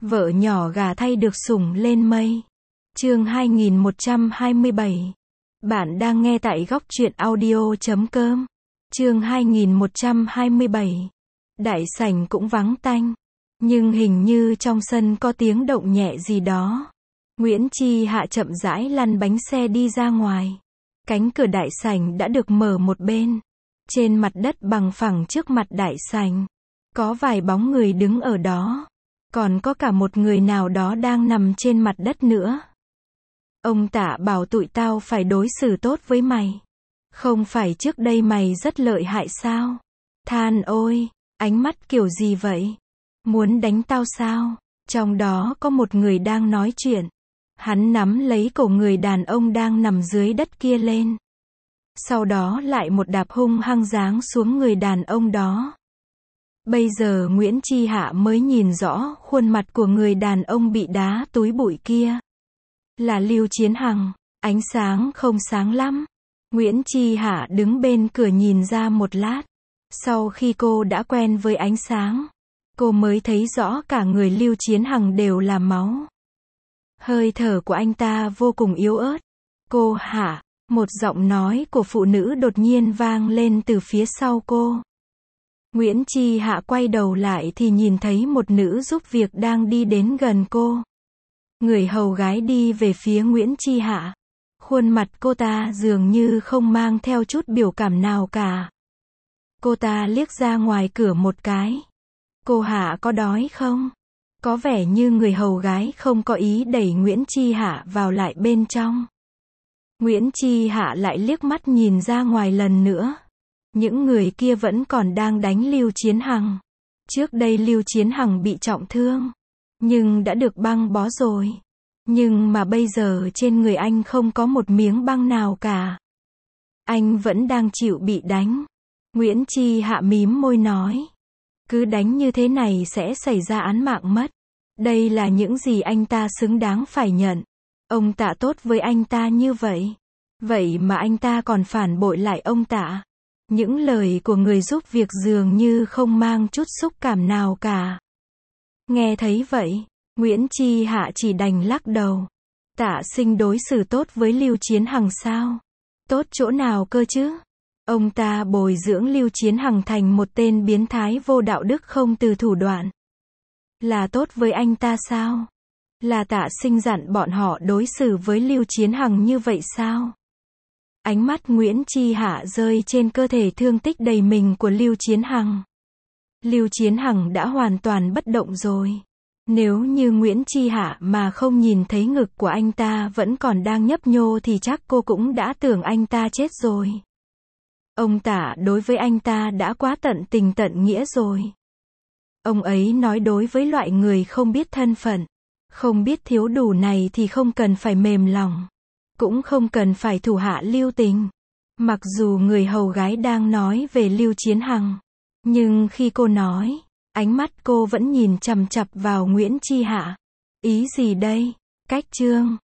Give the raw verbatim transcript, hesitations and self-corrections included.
Vợ nhỏ gà thay được sủng lên mây. Chương hai nghìn một trăm hai mươi bảy. Bạn đang nghe tại góc truyện audio chấm com. Chương hai nghìn một trăm hai mươi bảy. Đại sảnh cũng vắng tanh, nhưng hình như trong sân có tiếng động nhẹ gì đó. Nguyễn Chi Hạ chậm rãi lăn bánh xe đi ra ngoài. Cánh cửa đại sảnh đã được mở một bên. Trên mặt đất bằng phẳng trước mặt đại sảnh, có vài bóng người đứng ở đó. Còn có cả một người nào đó đang nằm trên mặt đất nữa. Ông Tạ bảo tụi tao phải đối xử tốt với mày. Không phải trước đây mày rất lợi hại sao? Than ôi, ánh mắt kiểu gì vậy? Muốn đánh tao sao? Trong đó có một người đang nói chuyện. Hắn nắm lấy cổ người đàn ông đang nằm dưới đất kia lên. Sau đó lại một đạp hung hăng giáng xuống người đàn ông đó. Bây giờ Nguyễn Chi Hạ mới nhìn rõ khuôn mặt của người đàn ông bị đá túi bụi kia. Là Lưu Chiến Hằng. Ánh sáng không sáng lắm. Nguyễn Chi Hạ đứng bên cửa nhìn ra một lát. Sau khi cô đã quen với ánh sáng, cô mới thấy rõ cả người Lưu Chiến Hằng đều là máu. Hơi thở của anh ta vô cùng yếu ớt. Cô Hạ, một giọng nói của phụ nữ đột nhiên vang lên từ phía sau cô. Nguyễn Chi Hạ quay đầu lại thì nhìn thấy một nữ giúp việc đang đi đến gần cô. Người hầu gái đi về phía Nguyễn Chi Hạ. Khuôn mặt cô ta dường như không mang theo chút biểu cảm nào cả. Cô ta liếc ra ngoài cửa một cái. Cô Hạ có đói không? Có vẻ như người hầu gái không có ý đẩy Nguyễn Chi Hạ vào lại bên trong. Nguyễn Chi Hạ lại liếc mắt nhìn ra ngoài lần nữa. Những người kia vẫn còn đang đánh Lưu Chiến Hằng. Trước đây Lưu Chiến Hằng bị trọng thương, nhưng đã được băng bó rồi. Nhưng mà bây giờ trên người anh không có một miếng băng nào cả. Anh vẫn đang chịu bị đánh. Nguyễn Chi Hạ mím môi nói. Cứ đánh như thế này sẽ xảy ra án mạng mất. Đây là những gì anh ta xứng đáng phải nhận. Ông Tạ tốt với anh ta như vậy. Vậy mà anh ta còn phản bội lại ông Tạ. Những lời của người giúp việc dường như không mang chút xúc cảm nào cả. Nghe thấy vậy, Nguyễn Chi Hạ chỉ đành lắc đầu. Tạ Sinh đối xử tốt với Lưu Chiến Hằng sao? Tốt chỗ nào cơ chứ? Ông ta bồi dưỡng Lưu Chiến Hằng thành một tên biến thái vô đạo đức không từ thủ đoạn. Là tốt với anh ta sao? Là Tạ Sinh dặn bọn họ đối xử với Lưu Chiến Hằng như vậy sao? Ánh mắt Nguyễn Chi Hạ rơi trên cơ thể thương tích đầy mình của Lưu Chiến Hằng. Lưu Chiến Hằng đã hoàn toàn bất động rồi. Nếu như Nguyễn Chi Hạ mà không nhìn thấy ngực của anh ta vẫn còn đang nhấp nhô thì chắc cô cũng đã tưởng anh ta chết rồi. Ông Tạ đối với anh ta đã quá tận tình tận nghĩa rồi. Ông ấy nói đối với loại người không biết thân phận, không biết thiếu đủ này thì không cần phải mềm lòng. Cũng không cần phải thủ hạ lưu tình. Mặc dù người hầu gái đang nói về Lưu Chiến Hằng, nhưng khi cô nói, ánh mắt cô vẫn nhìn chằm chằm vào Nguyễn Chi Hạ. Ý gì đây? Cách chương